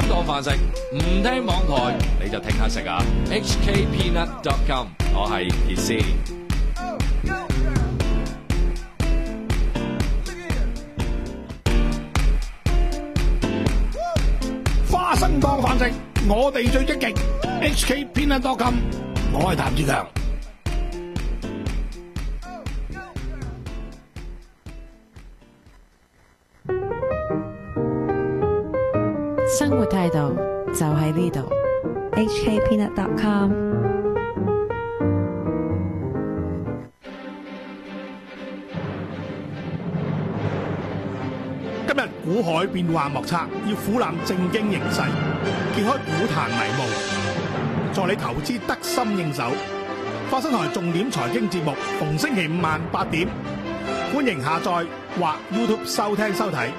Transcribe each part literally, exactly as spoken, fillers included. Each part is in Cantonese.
當飯食，唔聽網台你就聽下食啊 ！H K Peanut dot com， 我係傑斯。 花生當飯食，我哋最積極。H K Peanut dot com， 我係譚志強。 生活態度就喺呢度。 H K Peanut dot com。 今日股海變幻莫測，要俯瞰正經形勢，揭開股壇迷霧，助你投資得心應手。花生台重點財經節目，逢星期五晚八點，歡迎下載或 YouTube 收聽收睇。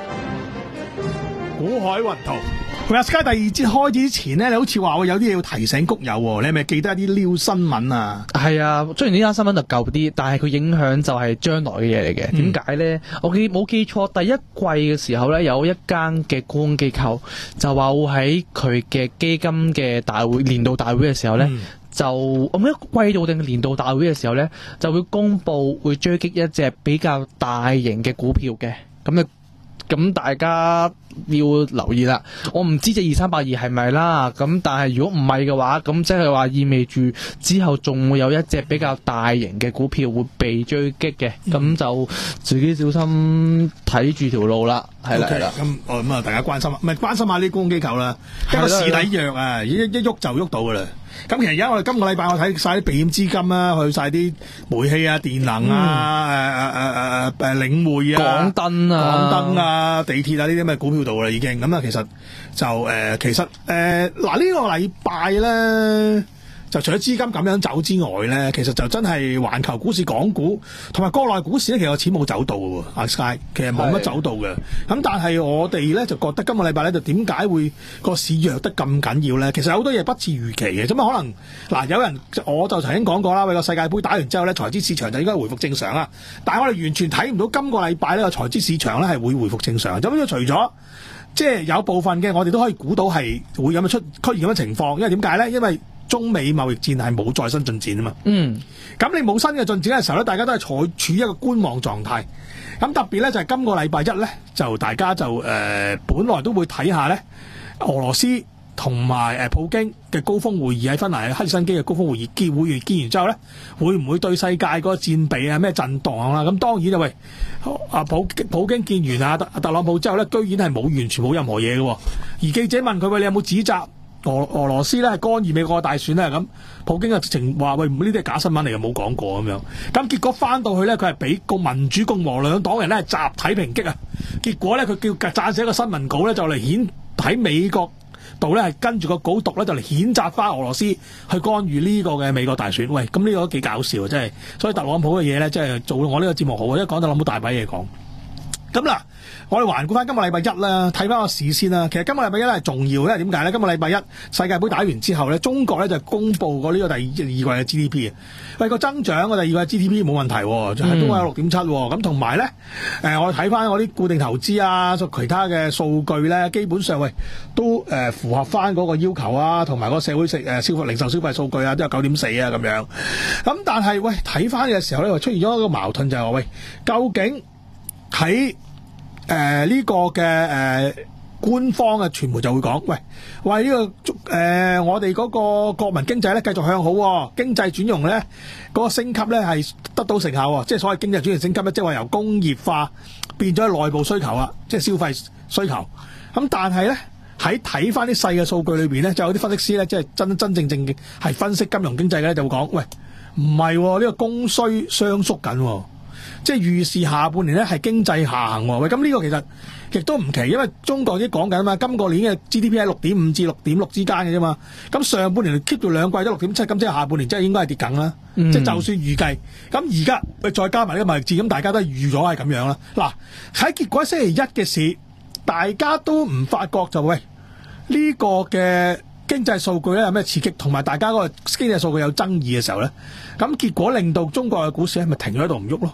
股海雲圖。喂，阿 Sky，第二節開始之前咧，你好似話我有啲嘢要提醒谷友喎，你係咪記得一啲撩新聞啊？ 係啊，雖然呢單新聞就舊啲，但係佢影響就係將來嘅嘢嚟嘅。點解咧？我記冇記錯，第一季嘅時候咧，有一間嘅沽空機構就話會喺佢嘅基金嘅大會年度大會嘅時候咧，嗯、就我唔記得季度定年度大會嘅時候咧，就會公佈會追擊一隻比較大型嘅股票嘅。咁啊，咁大家要留意啦，我唔知隻二三八二係咪啦，咁但係如果唔係嘅話，咁即係話意味住之後仲會有一隻比較大型嘅股票會被追擊嘅，咁、嗯、就自己小心睇住條路啦，係啦係啦。 咁哦咁啊，大家關心啊，唔係關心下啲公機構啦，因為市底弱啊，一一喐就喐到噶啦。咁其實而家我哋今個禮拜我睇晒啲避險資金啦，去晒啲煤氣啊、電能啊、誒誒誒誒誒領匯啊、港燈啊、港燈啊、地鐵啊呢啲咁嘅股票度啦已經。咁啊，其實就誒、呃，其實誒嗱呢個禮拜咧，就除咗資金咁樣走之外咧，其實就真係環球股市、港股同埋國內股市咧，其實個錢冇走到嘅喎，阿 Sky 其實冇乜走到嘅。咁但係我哋咧就覺得今個禮拜咧就點解會個市弱得咁緊要咧？其實有好多嘢不似預期嘅，咁啊可能嗱有人我就曾經講過啦，為個世界盃打完之後咧，財資市場就應該回復正常啦。但係我哋完全睇唔到今個禮拜呢個財資市場咧係會回復正常。咁樣除咗即係有部分嘅，我哋都可以估到係會有咁出出現咁嘅情況，因為點解咧？因為中美貿易戰係冇再新進展啊嘛，嗯，咁你冇新嘅進展嘅時候咧，大家都係處處於一個觀望狀態。咁特別咧就係、是、今個禮拜一咧，就大家就誒、呃、本來都會睇下咧俄羅斯同埋誒普京嘅高峰會議喺芬蘭赫爾辛基嘅高峰會議結會完結完之後咧，會唔會對世界嗰個戰備啊咩震盪啦？咁當然就喂阿普普京見完阿特特朗普之後咧，居然係冇完全冇任何嘢嘅，而記者問佢喂，你有冇指責俄俄羅斯咧係干預美國嘅大選咧？咁普京啊直情話喂，呢啲係假新聞嚟嘅，冇講過咁樣。咁結果翻到去咧，佢係俾個民主共和兩黨人咧係集體抨擊啊！結果咧佢叫撰寫一個新聞稿咧，就嚟顯喺美國度咧係跟住個稿讀咧，就嚟譴責翻俄羅斯去干預呢個嘅美國大選。喂，咁呢個都幾搞笑啊！真係，所以特朗普嘅嘢咧，真係做我呢個節目好啊！因為講特朗普大把嘢講。咁嗱，我哋環顧翻今個禮拜一啦，睇翻個市先啦。其實今個禮拜一係重要，因為點解咧？今個禮拜一世界盃打完之後咧，中國咧就公布過呢個第二二季嘅 G D P 啊。喂，個增長個第二季 G D P 冇問題，就係都係有六點七。咁同埋咧，誒我哋睇翻我啲固定投資啊，其他嘅數據咧，基本上喂都誒符合翻嗰個要求啊，同埋個社會食誒消費零售消費數據啊，都有九點四啊咁樣。咁但係喂睇翻嘅時候咧，出現咗一個矛盾就係話喂，究竟喺誒、呃、呢、這個嘅誒、呃、官方嘅傳媒就會講，喂喂呢、這個誒、呃、我哋嗰個國民經濟咧繼續向好、哦，經濟轉型咧嗰、那個升級咧係得到成效、哦，即係所謂經濟轉型升級咧，即係話由工業化變咗內部需求啦，即係消費需求。咁但係咧喺睇翻啲細嘅數據裏邊咧，就有啲分析師咧，即係真真正正嘅係分析金融經濟嘅咧，就會講，喂唔係呢個供需雙縮緊、哦。即係預示下半年咧係經濟下行喎，喂咁呢個其實亦都唔奇，因為中國已經講緊啊嘛，今個年嘅 G D P 係六點五至六點六之間嘅啫嘛，咁上半年 keep 住兩季都六點七，咁即係下半年即係應該係跌緊啦，嗯、即係就算預計，咁而家喂再加埋呢個貿易戰，咁大家都係預咗係咁樣啦。嗱喺結果星期一嘅市，大家都唔發覺就喂呢、呢個嘅經濟數據咧有咩刺激，同埋大家嗰個經濟數據有爭議嘅時候咧，咁結果令到中國嘅股市係咪停咗喺度唔喐咯？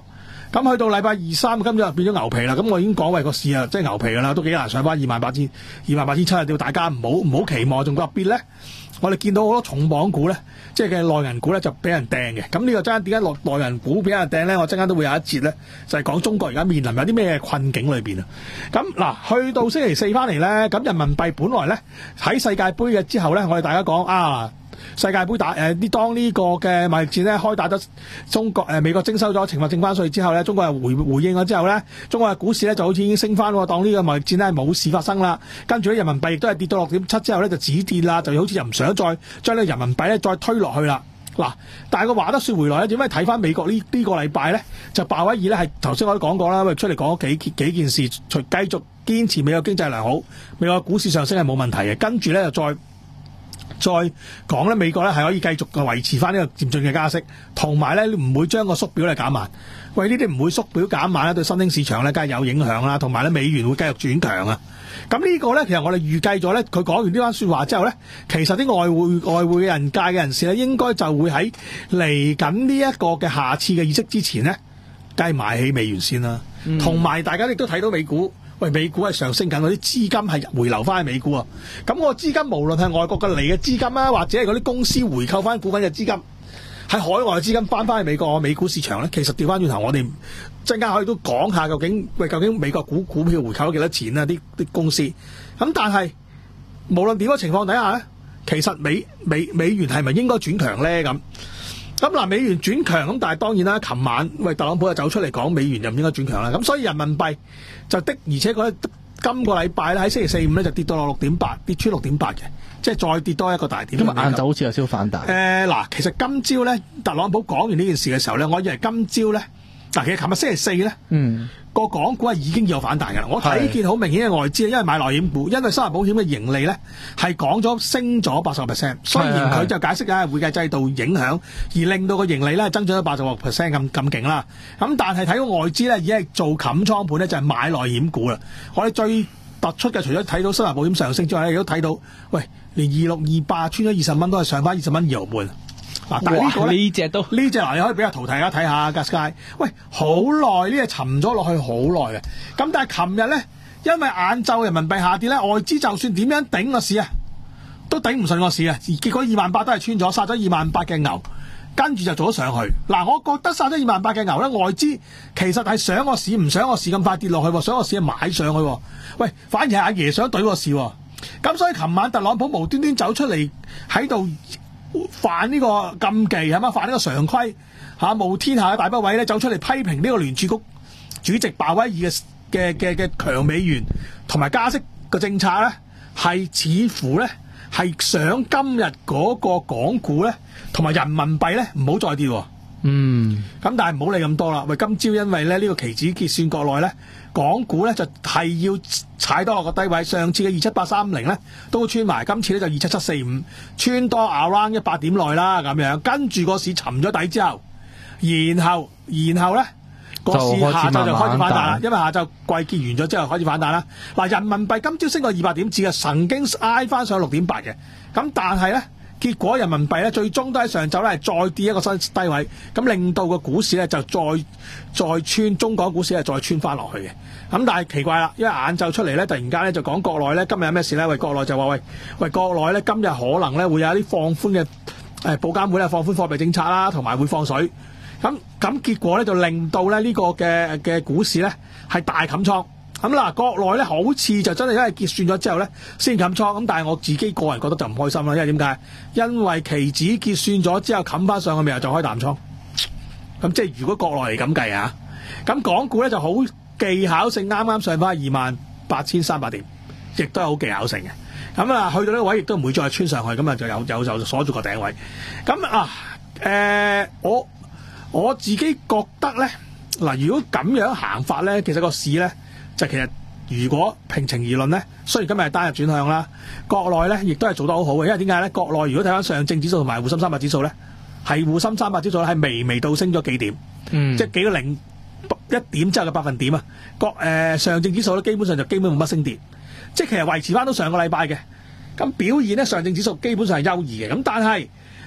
咁去到禮拜二三，今日就變咗牛皮啦。咁我已經講為個市啊，即係牛皮㗎啦，都幾難上翻二萬八千、二萬八千七啊！叫大家唔好唔好期望，仲特別咧，我哋見到好多重磅股咧，即係嘅內銀股咧就俾人掟嘅。咁呢個真係點解落內銀股俾人掟咧？我陣間都會有一節咧，就係講中國而家面臨有啲咩困境裏邊啊。咁嗱，去到星期四翻嚟咧，咁人民幣本來咧喺世界盃嘅之後咧，我哋大家講啊。世界盃打誒呢、呃、當呢個嘅貿易戰咧開打咗，中國誒、呃、美國徵收咗懲罰性關稅之後咧，中國係回回應咗之後咧，中國嘅股市咧就好似已經升翻喎，當呢個貿易戰咧冇事發生啦。跟住咧人民幣亦都係跌到六點七之後咧就止跌啦，就好似又唔想再將呢個人民幣咧再推落去啦。嗱，但係個話得説回來咧，點解睇翻美國呢呢、呢個禮拜咧就鮑威爾咧係頭先我都講過啦，出嚟講咗幾幾件事，除繼續堅持美國經濟良好，美國股市上升係冇問題嘅，跟住咧就再。再講咧，美國咧係可以繼續維持翻呢個漸進嘅加息，同埋咧唔會將個縮表咧減慢。喂，呢啲唔會縮表減慢咧，對新興市場咧梗係有影響啦，同埋咧美元會繼續轉強啊。咁呢個咧其實我哋預計咗咧，佢講完呢番説話之後咧，其實啲外匯外匯嘅人界嘅人士咧，應該就會喺嚟緊呢一個嘅下次嘅議息之前咧，梗係買起美元先啦。同埋、嗯、大家亦都睇到美股。喂，美股係上升緊，嗰啲資金係回流翻去美股啊！咁個資金無論係外國嘅嚟嘅資金啊，或者係嗰啲公司回購翻股份嘅資金，喺海外嘅資金翻翻去美國美股市場咧，其實調翻轉頭，我哋陣間可以都講下究竟喂究竟美國股股票回購咗幾多錢啊？啲啲公司咁，但係無論點嘅情況底下咧，其實美美美元係咪應該轉強咧？咁咁嗱，美元轉強咁，但係當然啦，琴晚喂特朗普就走出嚟講美元就唔應該轉強啦。咁所以人民幣就的，而且佢今個禮拜咧喺星期四五咧就跌到落六點八，跌穿六點八嘅，即係再跌多一個大點。 咁啊，晏晝好似有少少反彈。誒嗱、呃，其實今朝咧特朗普講完呢件事嘅時候咧，我以為今朝咧嗱，其實琴日星期四咧，嗯。個港股係已經有反彈㗎啦，我睇見好明顯嘅外資，因為買內險股，因為生活保險嘅盈利咧係講咗升咗八十個 percent， 雖然佢就解釋緊係會計制度影響，而令到個盈利咧增長咗八十個 percent 咁咁勁啦。咁但係睇到外資咧已經係做冚倉盤咧，就係買內險股啦。我哋最突出嘅除咗睇到生活保險上升之外咧，亦都睇到，喂，連二六二八穿咗二十蚊都係上翻二十蚊二毫半。嗱，但係呢個呢隻都呢隻嗱，你可以俾個圖大家睇下 Gasky。喂，好耐呢隻沉咗落去好耐嘅。咁但係琴日咧，因為晏晝人民幣下跌咧，外資就算點樣頂個市啊，都頂唔順個市啊。結果二萬八都係穿咗，殺咗二萬八嘅牛，跟住就做咗上去。嗱，我覺得殺咗二萬八嘅牛咧，外資其實係想個市唔想個市咁快跌落去，想個市係買上去。喂，反而係阿爺想懟個市。咁所以琴晚特朗普無端端走出嚟喺度犯呢個禁忌係嘛？犯呢個常規嚇，冒天下嘅大不韙咧，走出嚟批評呢個聯儲局主席鮑威爾嘅嘅嘅嘅強美元同埋加息嘅政策咧，係似乎咧係想今日嗰個港股咧同埋人民幣咧唔好再跌喎。嗯，咁但係唔好理咁多啦。喂，今朝因為咧呢個期指結算國內咧，港股咧就係要踩多落個低位。上次嘅二七八三零咧都穿埋，今次咧就二七七四五穿多 around 一百點內啦咁樣。跟住個市沉咗底之後，然後然後咧個市下晝就開始反彈啦，因為下晝季結完咗之後開始反彈啦。嗱，人民幣今朝升過二百點子嘅，曾經挨翻上六點八嘅，咁但係咧。結果人民幣咧最終都喺上晝咧係再跌一個新低位，咁令到個股市咧就再再穿，中港股市係再穿翻落去嘅。咁但係奇怪啦，因為晏晝出嚟咧，突然間咧就講國內咧今日有咩事咧？喂，國內就話喂喂國內咧今日可能咧會有一啲放寬嘅誒保監會咧放寬貨幣政策啦，同埋會放水。咁咁結果咧就令到咧呢個嘅嘅股市咧係大冚倉。咁嗱，國內咧好似就真係因為結算咗之後咧先冚倉，咁但係我自己個人覺得就唔開心啦，因為點解？因為期指結算咗之後冚翻上去，咪又就開淡倉。咁即係如果國內嚟咁計啊，咁港股咧就好技巧性，啱啱上翻二萬八千三百點，亦都係好技巧性嘅。咁啊，去到呢個位亦都唔會再穿上去，咁啊就有有就鎖住個頂位。咁啊，誒、呃，我我自己覺得咧，嗱，如果咁樣行法咧，其實個市咧。就其實，如果平情而論咧，雖然今日係單日轉向啦，國內咧亦都係做得好好嘅，因為點解咧？國內如果睇翻上證指數同埋滬深三百指數咧，係滬深三百指數係微微倒升咗幾點，嗯、即係幾個零一點之後嘅百分點啊。國誒、呃、上證指數咧基本上就基本冇乜升跌，即係其實維持翻到上個禮拜嘅。咁表現咧，上證指數基本上係優異嘅。咁但係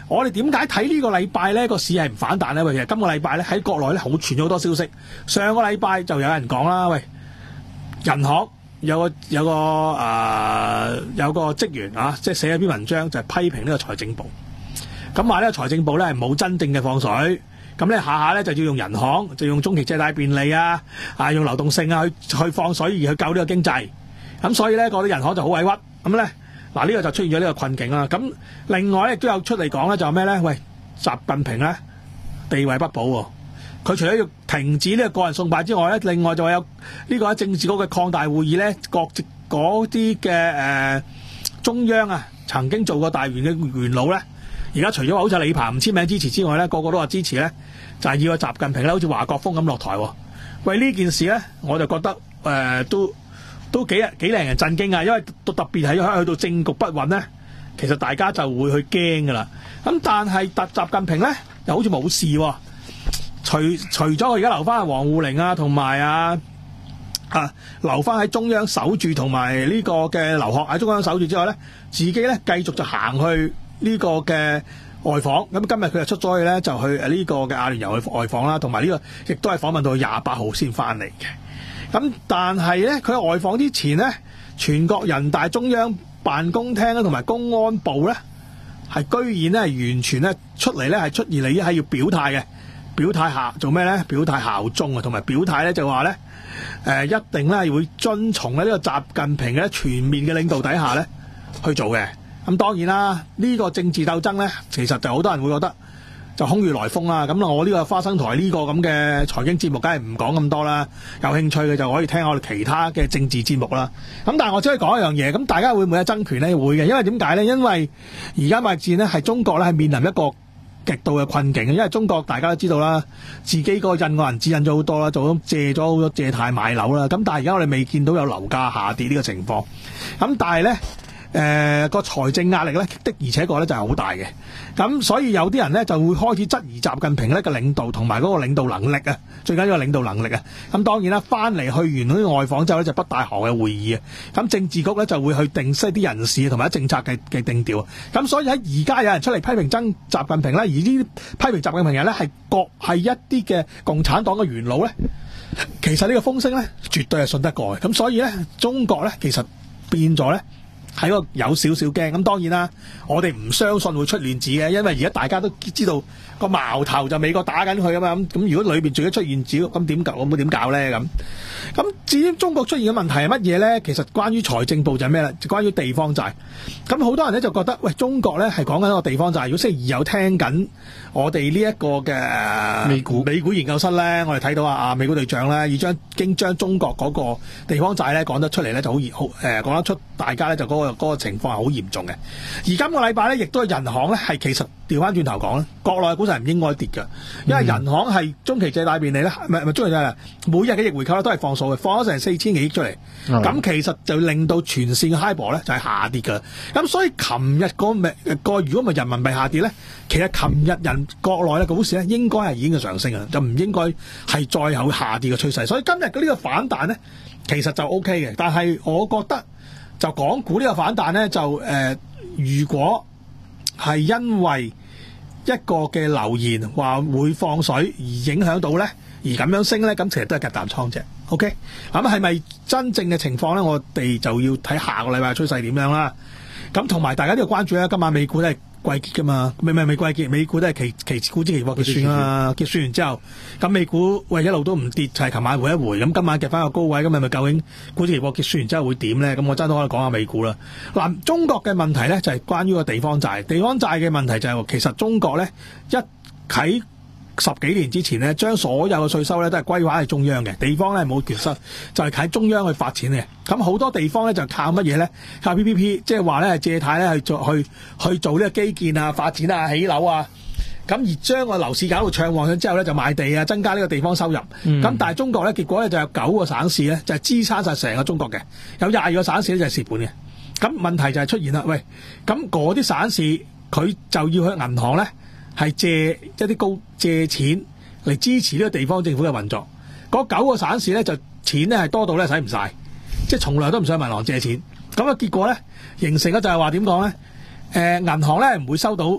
我哋點解睇呢個禮拜咧個市係唔反彈咧？喂，其實今個禮拜咧喺國內咧好傳咗好多消息。上個禮拜就有人講啦，喂，人行有個有個誒、呃、有個職員啊，即係寫咗篇文章就係批評呢個財政部，咁話呢個財政部咧係冇真正嘅放水，咁咧下下咧就要用人行，就用中期借貸便利啊，啊用流動性啊去去放水而去救呢個經濟，咁所以咧嗰啲人行就好委屈，咁咧。嗱，呢個就出現咗呢個困境啦。咁另外咧亦都有出嚟講咧，就係咩咧？喂，習近平咧地位不保喎。佢除咗要停止呢個個人送派之外咧，另外就有呢個喺政治局嘅擴大會議咧，各嗰啲嘅誒中央啊曾經做過大員嘅元老咧，而家除咗話好似李鵬唔簽名支持之外咧，個個都話支持咧，就係、是、要個習近平咧，好似華國鋒咁落台喎。喂，呢件事咧，我就覺得誒、呃、都。都幾幾令人震驚啊！因為特別係去到政局不穩咧，其實大家就會去驚噶啦。咁但係特習近平咧又好似冇事喎。除除咗佢而家留翻阿王滬寧啊，同埋啊啊留翻喺中央守住，同埋呢個嘅劉鶴喺中央守住之外咧，自己咧繼續就行去呢個嘅外訪。咁今日佢就出咗去咧，就去呢個嘅阿聯酋去外訪啦，同埋呢個亦都係訪問到廿八號先翻嚟嘅。咁但係咧，佢喺外訪之前咧，全國人大中央辦公廳同埋公安部咧，係居然咧係完全咧出嚟咧係出現嚟係要表態嘅，表態下做咩咧？表態效忠啊，同埋表態咧就話咧，誒一定咧係會遵從咧呢個習近平嘅全面嘅領導底下咧去做嘅。咁當然啦，呢個政治鬥爭咧，其實就好多人會覺得。就空穴來風啦，咁我呢個花生台呢個咁嘅財經節目，梗係唔講咁多啦。有興趣嘅就可以聽我哋其他嘅政治節目啦。咁但係我只可以講一樣嘢，咁大家會唔會有爭權呢？會嘅，因為點解呢？因為而家貿易戰呢係中國咧係面臨一個極度嘅困境，因為中國大家都知道啦，自己個印個銀紙印咗好多啦，做咗借咗好多借貸買樓啦。咁但係而家我哋未見到有樓價下跌呢個情況。咁但係呢。誒、呃、個財政壓力咧的而且確咧就係好大嘅，咁所以有啲人咧就會開始質疑習近平咧嘅領導同埋嗰個領導能力啊，最緊要係領導能力啊。咁當然啦，翻嚟去完嗰啲外訪之後咧就北大河嘅會議啊，咁政治局咧就會去定息啲人事同埋政策嘅嘅定調。咁所以喺而家有人出嚟批評真習近平咧，而呢啲批評習近平嘅人咧係各係一啲嘅共產黨嘅元老咧，其實呢個風聲咧絕對係信得過嘅。咁所以咧中國咧其實變咗咧。係個有少少驚，咁當然啦，我哋唔相信會出亂子嘅，因為而家大家都知道個矛頭就美國打緊佢啊嘛，咁咁如果裏邊仲要出現子，咁點搞？我冇點搞咧咁。咁至於中國出現嘅問題係乜嘢咧？其實關於財政部就係咩咧？就關於地方債。咁好多人咧就覺得，喂，中國咧係講緊一個地方債。如果星期二有聽緊我哋呢一個嘅美股美股研究室咧，我哋睇到啊啊美股隊長咧，已將經將中國嗰個地方債咧講得出嚟咧，就好熱好誒講得出，大家咧就嗰、嗰個嗰、嗰個情況係好嚴重嘅。而今個禮拜咧，亦都係人行咧係其實調翻轉頭講咧，國內股市係唔應該跌嘅，因為人行係中期借貸便利咧，唔係唔係中期借貸，每日嘅逆回購咧都係放數嘅，放咗成四千幾億出嚟，咁、嗯、其實就令到全線嘅 HIBOR 咧就係下跌㗎。咁所以琴日個咪個如果咪人民幣下跌咧，其實琴日人國內嘅股市咧應該係已經嘅上升嘅，就唔應該係再有下跌嘅趨勢。所以今日嘅呢個反彈咧，其實就 O K 嘅。但係我覺得就港股呢個反彈咧，就誒、呃、如果係因為一個嘅留言話會放水而影響到咧，而咁樣升咧，咁其實都係夾淡倉啫。OK，咁係咪真正嘅情況咧？我哋就要睇下個禮拜嘅趨勢點樣啦。咁同埋大家都要關注咧，今晚美股都係季結噶嘛，未未未季結，美股都係期期股之期貨結算啦，結算完之後，咁美股喂一路都唔跌，就係、是、琴晚回一回，咁今晚夾翻個高位，咁係咪究竟股之期貨結算完之後會點咧？咁我真都可以講下美股啦。嗱，中國嘅問題咧就係、是、關於個地方債，地方債嘅問題就係、是、其實中國咧一喺十幾年之前咧，將所有嘅稅收咧都係歸還係中央嘅，地方咧冇權收，就係喺中央去發錢嘅。咁好多地方咧就靠乜嘢咧？靠 P P P， 即係話咧係借貸咧去做去去做呢個基建啊、發展啊、起樓啊。咁而將個樓市搞到暢旺咗之後咧，就賣地啊，增加呢個地方收入。咁、嗯、但係中國咧，結果咧就有九個省市咧就係支撐晒成個中國嘅，有廿二個省市咧就係蝕本嘅。咁問題就係出現啦，喂，咁嗰啲省市佢就要去銀行咧。係借一啲高借錢嚟支持呢個地方政府嘅運作，嗰九個省市咧就錢咧係多到咧使唔晒，即係從來都唔想銀行借錢。咁啊結果咧形成咗就係話點講咧？誒、呃、銀行咧唔會收到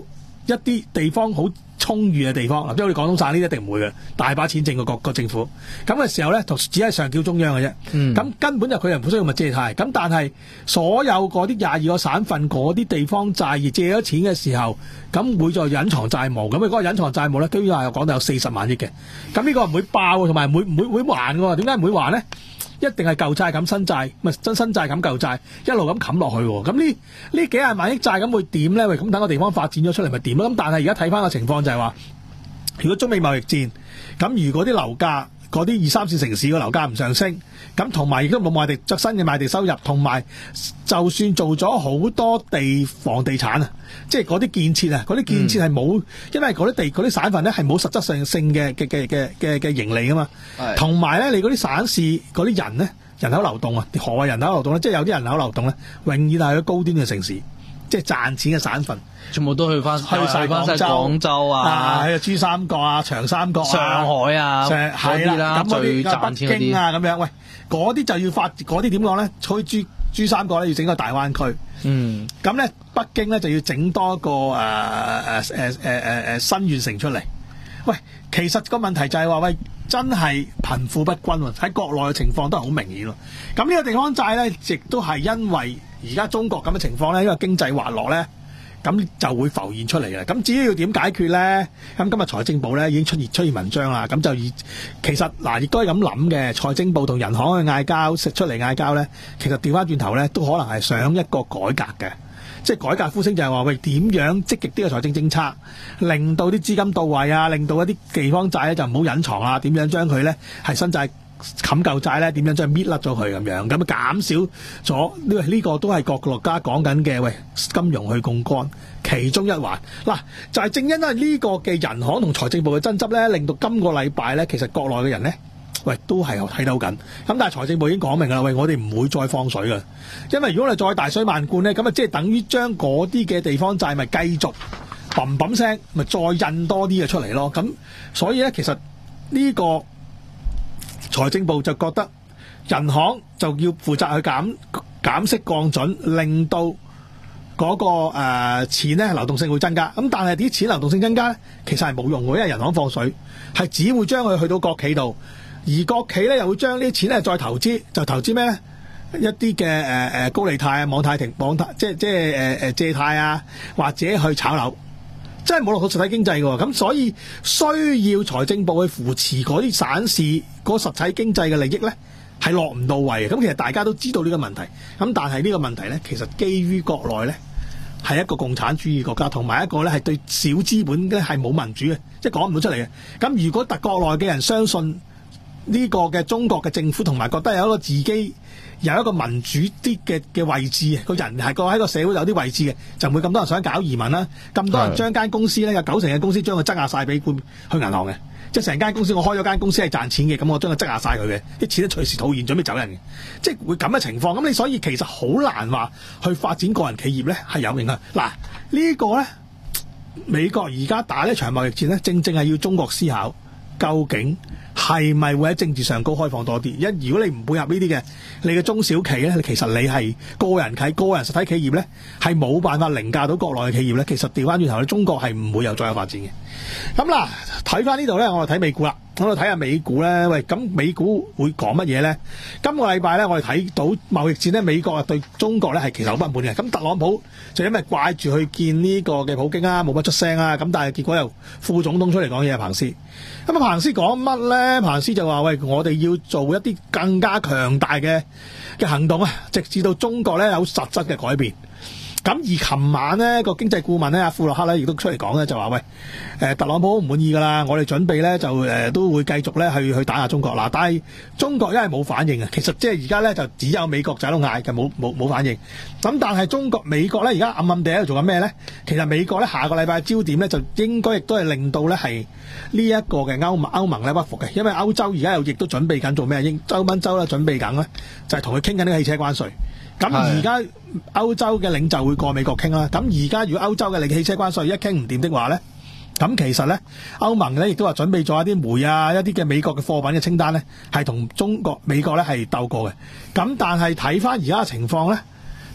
一啲地方好充裕嘅地方，嗱，即係我哋廣東省呢啲一定唔會嘅，大把錢剩個國個政府。咁嘅時候咧，就只係上繳中央嘅啫。咁、嗯、根本就佢又唔需要咪借貸。咁但係所有嗰啲廿二個省份嗰啲地方債而借咗錢嘅時候，咁會再隱藏債務。咁佢嗰個隱藏債務咧，居然話講到有四十萬億嘅。咁呢個唔會爆，同埋唔會唔會會還嘅。點解唔會還咧？一定係舊債咁新債，咪真新債咁舊債，一路咁冚落去。咁呢呢幾廿萬億債咁會點咧？喂，咁等個地方發展咗出嚟咪點咯？咁但係而家睇翻個情況就係話，如果中美貿易戰，咁如果啲樓價嗰啲二三線城市嘅樓價唔上升，咁同埋亦都冇賣地新嘅賣地收入，同埋就算做咗好多地房地產啊，即係嗰啲建設啊，嗰啲建設係冇、嗯，因為嗰啲地嗰啲省份咧係冇實質性性嘅嘅嘅嘅嘅嘅盈利噶嘛，同埋咧你嗰啲省市嗰啲人咧人口流動啊，何謂人口流動咧？即係有啲人口流動咧，永遠係去高端嘅城市，即係賺錢嘅省份。 全部都去翻去晒廣州、廣州啊，喺、啊、 珠三角啊、長三角啊、 上海啊，係啦，咁最賺錢嗰啲。北京啊，咁樣喂，嗰啲就要發，嗰啲點講咧？去珠珠三角咧要整個大灣區，嗯，咁咧北京咧就要整多個誒誒誒誒誒誒新縣城出嚟。喂，其實個問題就係話喂，真係貧富不均喎，喺國內嘅情況都係好明顯咯。咁呢個地方債咧，亦都係因為而家中國咁嘅情況咧，因為經濟滑落咧。咁就會浮現出嚟嘅。咁至於要點解決咧？咁今日財政部咧已經出現出現文章啦。咁就以其實嗱，亦都係咁諗嘅。財政部同人行去嗌交，食出嚟嗌交咧，其實調翻轉頭咧，都可能係想一個改革嘅，即係改革呼聲就係話喂，點樣積極啲嘅財政政策，令到啲資金到位啊，令到一啲地方債咧就唔好隱藏啦，點樣將佢咧係新債冚舊債咧，點樣將搣甩咗佢咁樣，咁減少咗呢？呢個都係各國家講緊嘅喂，金融去槓桿其中一環。嗱，就係、是、正因為呢個嘅人行同財政部嘅爭執咧，令到今個禮拜咧，其實國內嘅人咧，喂都係睇到緊。咁但係財政部已經講明㗎啦，喂，我哋唔會再放水㗎，因為如果你再大水漫灌咧，咁啊即係等於將嗰啲嘅地方債咪繼續砰砰聲，咪再印多啲嘅出嚟咯。咁所以咧，其實呢、這個財政部就覺得人行就要負責去減減息降準，令到嗰、那個誒、呃、錢咧流動性會增加。咁但係啲錢流動性增加咧，其實係冇用嘅，因為人行放水係只會將佢去到國企度，而國企咧又會將呢啲錢咧再投資，就投資咩咧？一啲嘅誒誒高利貸啊、網貸停、網貸即係即係誒誒借貸啊，或者去炒樓。真係冇落到實體經濟嘅，咁所以需要財政部去扶持嗰啲省市嗰實體經濟嘅利益咧，係落唔到位嘅。咁其實大家都知道呢個問題，咁但係呢個問題咧，其實基於國內咧係一個共產主義國家，同埋一個咧係對小資本咧係冇民主嘅，即係講唔到出嚟嘅。咁如果特國內嘅人相信呢個嘅中國嘅政府，同埋覺得有一個自己有一個民主啲嘅嘅位置，個人係個喺個社會有啲位置嘅，就唔會咁多人想搞移民啦。咁多人將間公司咧，有九成嘅公司將佢質押晒俾去銀行嘅，即係成間公司我開咗間公司係賺錢嘅，咁我將佢質押晒佢嘅，啲錢都隨時套現準備走人嘅，即係會咁嘅情況。咁你所以其實好難話去發展個人企業咧係有影響。嗱、這個、呢個咧美國而家打呢場貿易戰咧，正正係要中國思考究竟係咪會喺政治上高開放多啲？一如果你唔配合呢啲嘅，你嘅中小企咧，其實你係個人企、個人實體企業咧，係冇辦法凌駕到國內嘅企業咧。其實調翻轉頭咧，中國係唔會有再有發展嘅。咁嗱，睇翻呢度咧，我哋睇美股啦。我哋睇下美股咧，喂，咁美股會講乜嘢咧？今個禮拜咧，我哋睇到貿易戰咧，美國啊對中國咧係其實好不滿嘅。咁特朗普就因為掛住去見呢個嘅普京啊，冇乜出聲啊。咁但係結果又副總統出嚟講嘢，彭斯。咁啊，彭斯講乜咧？彭斯就話：喂，我哋要做一啲更加強大嘅嘅行動啊，直至到中國咧有實質嘅改變。咁而琴晚呢個經濟顧問咧阿庫洛克咧亦都出嚟講咧，就話喂，誒特朗普好唔滿意噶啦，我哋準備咧就誒、呃、都會繼續咧去去打壓中國嗱，但係中國因為冇反應啊，其實即係而家咧就只有美國就喺度嗌嘅，冇冇冇反應。咁但係中國美國咧而家暗暗地喺度做緊咩咧？其實美國咧下個禮拜焦點咧就應該亦都係令到咧係呢一個嘅歐盟歐盟咧屈服嘅，因為歐洲而家又亦都準備緊做咩？英歐盟洲咧準備緊咧就係同佢傾緊呢個汽車關稅。咁而家歐洲嘅領袖會過美國傾啦。咁而家如果歐洲嘅汽車關稅一傾唔掂的話咧，咁其實咧歐盟咧亦都話準備咗一啲煤啊一啲嘅美國嘅貨品嘅清單咧，係同中國美國咧係鬥過嘅。咁但係睇翻而家嘅情況咧，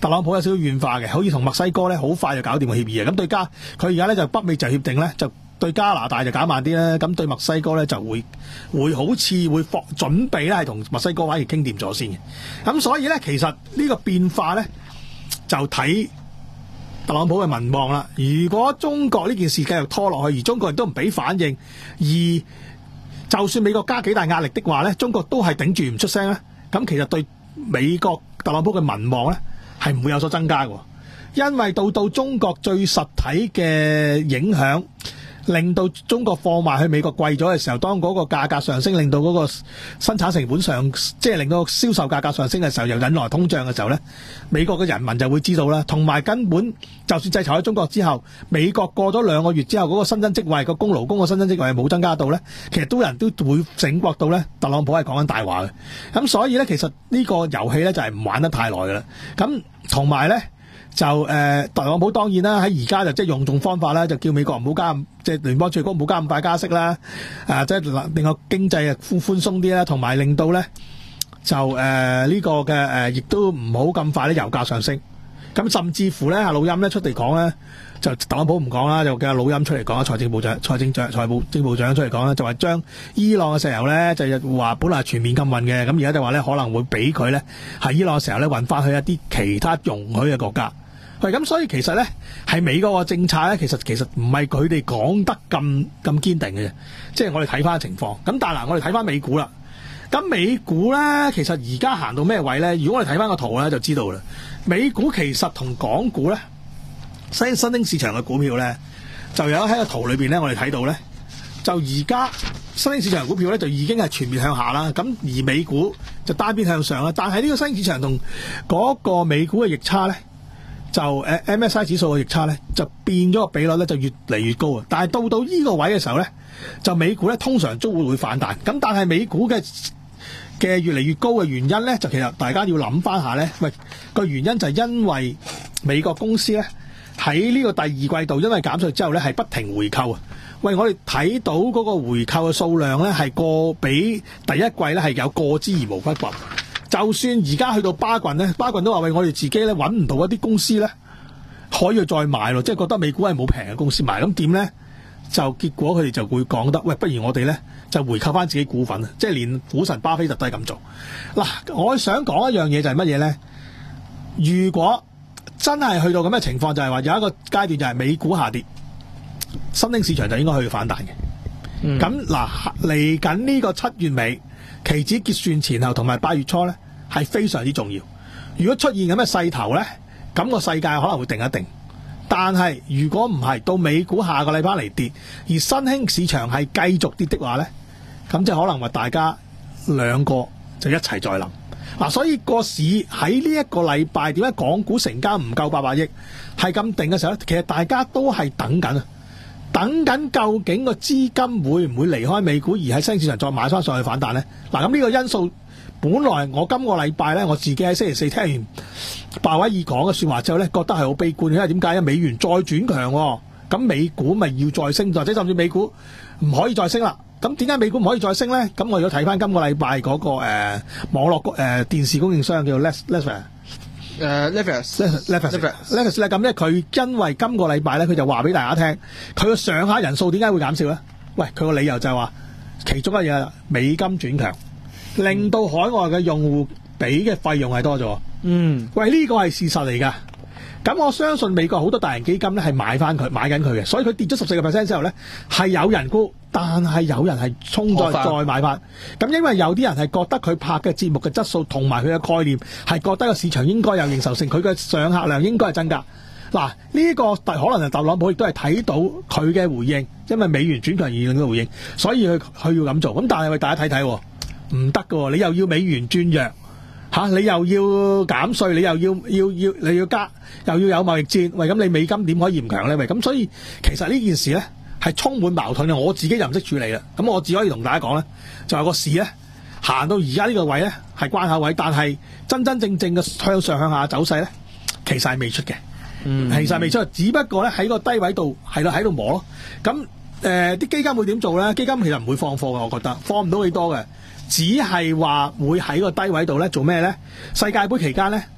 特朗普有少少軟化嘅，好似同墨西哥咧好快就搞掂個協議啊。咁對加佢而家咧就北美就協定咧，就對加拿大就減慢啲啦。咁對墨西哥咧就會會好似會放準備咧係同墨西哥反而傾掂咗先嘅。咁所以咧其實呢個變化咧就睇特朗普嘅民望啦。如果中國呢件事繼續拖落去，而中國人都唔俾反應，而就算美國加幾大壓力的話咧，中國都係頂住唔出聲咧，咁其實對美國特朗普嘅民望咧係唔會有所增加嘅，因為到到中國最實體嘅影響，令到中國貨賣去美國貴咗嘅時候，當嗰個價格上升，令到嗰個生產成本上，即係令到銷售價格上升嘅時候，又引來通脹嘅時候咧，美國嘅人民就會知道啦。同埋根本就算制裁咗中國之後，美國過咗兩個月之後，嗰個新增職位個工勞工嘅新增職位係冇增加到咧，其實都人都會醒覺到咧，特朗普係講緊大話嘅。咁所以咧，其實呢個遊戲咧就係唔玩得太耐㗎啦。咁同埋咧。就誒、呃，特朗普當然啦，喺而家就即係用種方法啦，就叫美國唔好加，即係聯邦儲備局唔好加咁快加息啦，啊，即係令個經濟啊寬寬鬆啲啦，同埋令到咧就誒呢、呃這個嘅誒，亦、呃、都唔好咁快咧油價上升。咁甚至乎咧，阿老欽咧出嚟講咧，就特朗普唔講啦，就叫阿老欽出嚟講，財政部長、財政長、財務政部長出嚟講啦，就話將伊朗嘅石油咧就話本來係全面禁運嘅，咁而家就話咧可能會俾佢咧喺伊朗嘅石油咧運翻去一啲其他容許嘅國家。喂，咁所以其實咧，係美國個政策咧，其實其實唔係佢哋講得咁咁堅定嘅啫。即係我哋睇翻情況。咁但係嗱，我哋睇翻美股啦。咁美股咧，其實而家行到咩位咧？如果我哋睇翻個圖咧，就知道啦。美股其實同港股咧，新新興市場嘅股票咧，就有喺個圖裏邊咧，我哋睇到咧，就而家新興市場股票咧就已經係全面向下啦。咁而美股就單邊向上啦。但係呢個新興市場同嗰個美股嘅逆差咧，就誒 M S I 指數嘅逆差咧，就變咗個比率咧，就越嚟越高啊！但係到到呢個位嘅時候咧，就美股咧通常都會會反彈。咁但係美股嘅嘅越嚟越高嘅原因咧，就其實大家要諗翻下咧，喂，個原因就係因為美國公司咧喺呢個第二季度因為減稅之後咧係不停回購啊！喂，我哋睇到嗰個回購嘅數量咧係過比第一季咧係有過之而無不及。就算而家去到巴郡咧，巴郡都話喂，我哋自己咧揾唔到一啲公司咧可以再買咯，即係覺得美股係冇平嘅公司買，咁點咧？就結果佢哋就會講得喂，不如我哋咧就回購翻自己股份啊！即係連股神巴菲特都係咁做。嗱，我想講一樣嘢就係乜嘢咧？如果真係去到咁嘅情況，就係話有一個階段就係美股下跌，新興市場就應該去反彈嘅。咁嗱、嗯，嚟緊呢個七月尾期指結算前後同埋八月初咧，係非常之重要。如果出現咁嘅勢頭咧，咁個世界可能會定一定。但係如果唔係，到美股下個禮拜嚟跌，而新興市場係繼續跌的話咧，咁即係可能話大家兩個就一齊再諗。嗱、啊，所以個市喺呢一個禮拜點解港股成交唔夠八百億係咁定嘅時候咧，其實大家都係等緊啊，等緊究竟個資金會唔會離開美股而喺新興市場再買翻上去反彈咧？嗱、啊，咁呢個因素本來我今個禮拜咧，我自己喺星期四聽完鮑威爾講嘅說話之後咧，覺得係好悲觀，因為點解？因為美元再轉強、哦，咁美股咪要再升，或者甚至美股唔可以再升啦。咁點解美股唔可以再升咧？咁我如果睇翻今個禮拜嗰個誒、呃、網絡誒、呃、電視供應商叫做 Les Lesver 誒 Levis Levis Levis 咧，咁咧佢因為今個禮拜咧，佢就話俾大家聽，佢個上下人數點解會減少咧？喂，佢個理由就係話，其中一樣美金轉強，令到海外嘅用戶俾嘅費用係多咗。嗯，喂，呢個係事實嚟㗎。咁我相信美國好多大型基金咧係買翻佢買緊佢嘅，所以佢跌咗十四個 percent 之後咧係有人沽，但係有人係衝再再買翻。咁因為有啲人係覺得佢拍嘅節目嘅質素同埋佢嘅概念係覺得個市場應該有認受性，佢嘅上客量應該係增加。嗱，呢個可能係特朗普亦都係睇到佢嘅回應，因為美元轉強而令到回應，所以佢佢要咁做。咁但係為大家睇睇，唔得㗎，你又要美元轉弱。吓、啊！你又要減稅，你又要要要你要加，又要有貿易戰，喂，咁你美金點可以唔強咧？喂，咁所以其實呢件事咧係充滿矛盾嘅，我自己又唔識處理啦。咁我只可以同大家講咧，就係個市咧行到而家呢個位咧係關口位，但係真真正正嘅向上向下走勢咧，其實係未出嘅，嗯，其實係未出，只不過咧喺個低位度係咯喺度摸咯。咁誒啲基金會點做咧？基金其實唔會放貨嘅，我覺得放唔到幾多嘅。只係話會喺個低位度咧做咩咧？世界盃期間咧，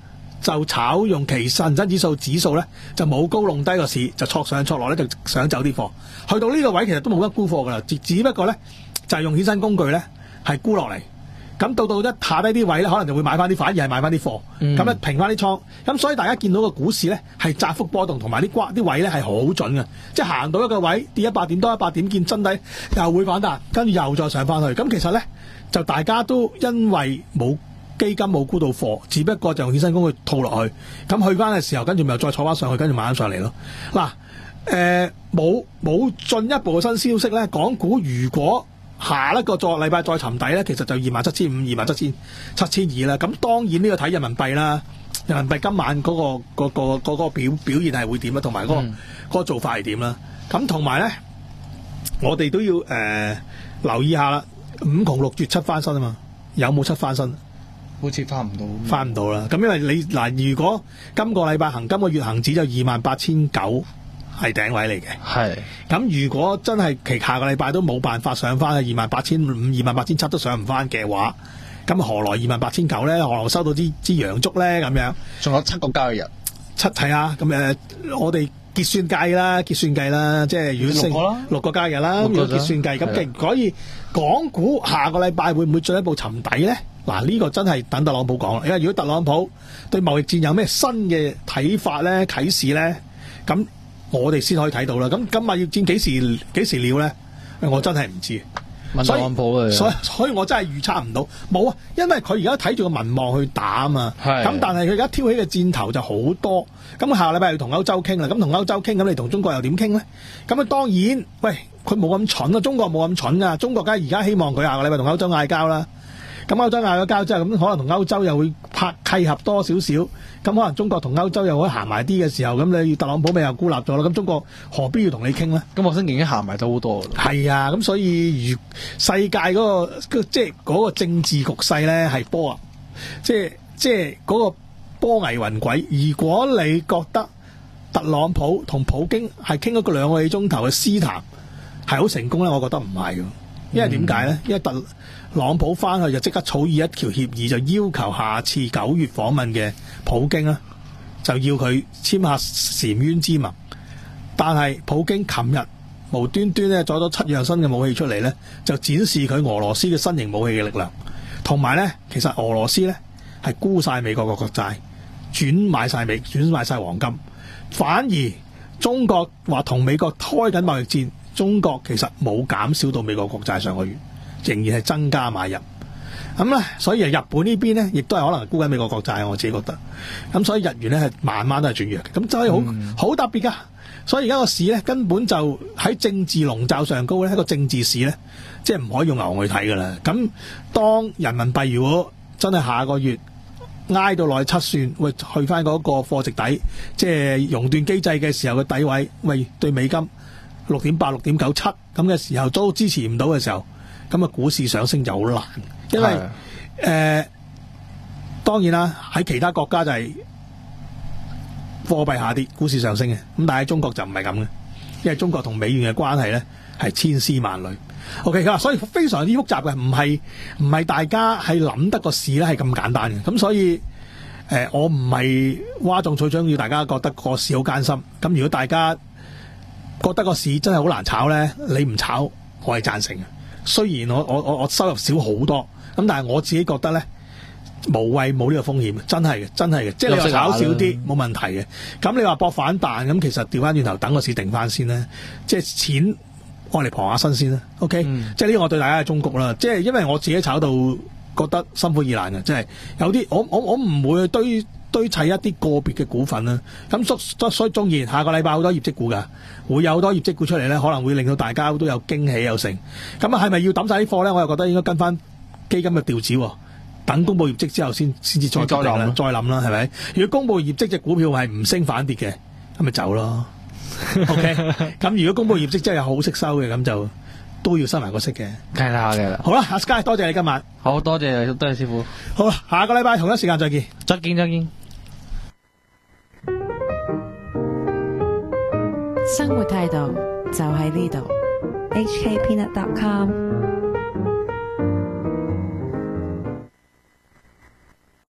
就炒用期恒生指數指數咧，就冇高弄低個市，就挫上挫落咧，就想走啲貨。去到呢個位其實都冇得沽貨噶啦，只只不過咧就係、是、用衍生工具咧係沽落嚟。咁到到一下低啲位咧，可能就會買翻啲，反而係買翻啲貨。咁咧、嗯、平翻啲倉。咁所以大家見到個股市咧係窄幅波動，同埋啲瓜啲位咧係好準嘅，即係行到一個位跌一百點多一百點見真底，又會反彈，跟住又再上翻去。咁其實咧就大家都因為冇基金冇沽到貨，只不過就用衍生工具套落去。咁去翻嘅時候，跟住咪又再坐翻上去，跟住買翻上嚟咯。嗱，誒冇冇進一步嘅新消息咧，港股如果下一個再禮拜再沉底咧，其實就二萬七千五、二萬七千七千二啦。咁當然呢個睇人民幣啦，人民幣今晚嗰、嗰個、嗰個、嗰個嗰個表表現係會點啦，同埋嗰個、嗯、嗰個做法係點啦。咁同埋咧，我哋都要誒、呃、留意下啦。五窮六絕七翻身啊嘛，有冇七翻身？ 好似翻唔到， 翻唔到啦。咁因為你嗱，如果今個禮拜行今個月恒指就二萬八千九。係頂位嚟嘅，係咁是。如果真係其下個禮拜都冇辦法上翻去二萬八千五、二萬八千七都上唔翻嘅話，咁何來二萬八千九咧？何來收到支支陽燭咧？咁樣仲有七個交易日， 七係啊。咁誒，我哋結算計啦，結算計啦，即係如果升六個，六個交易日啦，咁結算計咁，既然可以港股下個禮拜會唔會進一步沉底咧？嗱，呢、呢個真係等特朗普講啦。因為如果特朗普對貿易戰有咩新嘅睇法咧、啟示咧，咁我哋先可以睇到啦。咁今貿易戰幾時幾時了咧？我真係唔知。 問特朗普啊， 所以所以我真係預測唔到。冇啊，因為佢而家睇住個民望去打啊嘛。咁是但係佢而家挑起嘅箭頭就好多。咁下禮拜要同歐洲傾啦。咁同歐洲傾，咁你同中國又點傾咧？咁啊當然，喂，佢冇咁蠢啊。中國冇咁蠢啊。中國梗係而家希望佢下個禮拜同歐洲嗌交啦。咁歐洲嗌咗交之後，咁可能同歐洲又會拍契合多少少，咁可能中國同歐洲又可以行埋啲嘅時候，咁你特朗普咪又孤立咗啦？咁中國何必要同你傾咧？ 咁我星期已經行埋咗好多啦。係啊，咁所以如世界嗰、嗰個即係嗰個政治局勢咧係波啊，即係即係嗰個波危雲詭。如果你覺得特朗普同普京係傾咗個兩個幾鐘頭嘅私談係好成功咧，我覺得唔係嘅，因為點解咧？因為特朗普翻去就即刻草擬一條協議，就要求下次九月訪問嘅普京啦，就要佢簽下澶淵之盟。但係普京琴日無端端咧攞咗七樣新嘅武器出嚟咧，就展示佢俄羅斯嘅新型武器嘅力量。同埋咧，其實俄羅斯咧係沽晒美國嘅國債，轉買晒美轉買晒黃金。反而中國話同美國開緊貿易戰，中國其實冇減少到美國國債上個月。仍然係增加買入，咁咧，所以日本呢邊咧，亦都係可能沽緊美國國債，我自己覺得。咁所以日元咧係慢慢都係轉弱嘅，咁真係好好特別噶。所以而家個市咧根本就喺政治籠罩上高咧，一個政治市咧，即係唔可以用牛去睇噶啦。咁當人民幣如果真係下個月挨到落去七算，喂去翻嗰個貨值底，即係熔斷機制嘅時候嘅底位，喂對美金六點八、六點九七咁嘅時候都支持唔到嘅時候。咁啊，股市上升就好難，因為誒的、呃、當然啦，喺其他國家就係貨幣下跌，股市上升嘅。咁但係喺中國就唔係咁嘅，因為中國同美元嘅關係咧係千絲萬縷。OK，咁所以非常之複雜嘅，唔係唔係大家係諗得個市咧係咁簡單嘅。咁所以誒、呃，我唔係嘩眾取寵，要大家覺得個市好艱辛。咁如果大家覺得個市真係好難炒咧，你唔炒，我係贊成嘅。雖然我我我我收入少好多，咁但係我自己覺得咧，無謂冇呢個風險，真係嘅，真係嘅，即係你話炒少啲冇問題嘅。咁你話搏反彈，咁其實調翻轉頭等個市定翻先啦，即係錢我嚟傍下身先啦。OK，、嗯、即係呢個我對大家嘅忠告啦。即係因為我自己炒到覺得心灰意冷嘅，即係有啲我我我唔會去堆堆砌一啲個別嘅股份啦。咁所所以縱然下個禮拜好多業績股㗎，會有好多業績股出嚟咧，可能會令到大家都有驚喜有成。咁啊，係咪要抌晒啲貨咧？我又覺得應該跟翻基金嘅調子，等公佈業績之後先先至再再諗啦，再諗啦，係咪？如果公佈業績隻股票係唔升反跌嘅，咁咪走咯。OK，咁如果公佈業績真係好息收嘅，咁就都要收埋個息嘅。 係啦，係啦。 好啦，阿 Sky， 多謝你今晚。 好多謝多謝師傅。 好啦，下個禮拜同一時間再見。 再見，再見。 生活態度就喺呢度。 H K Peanut dot com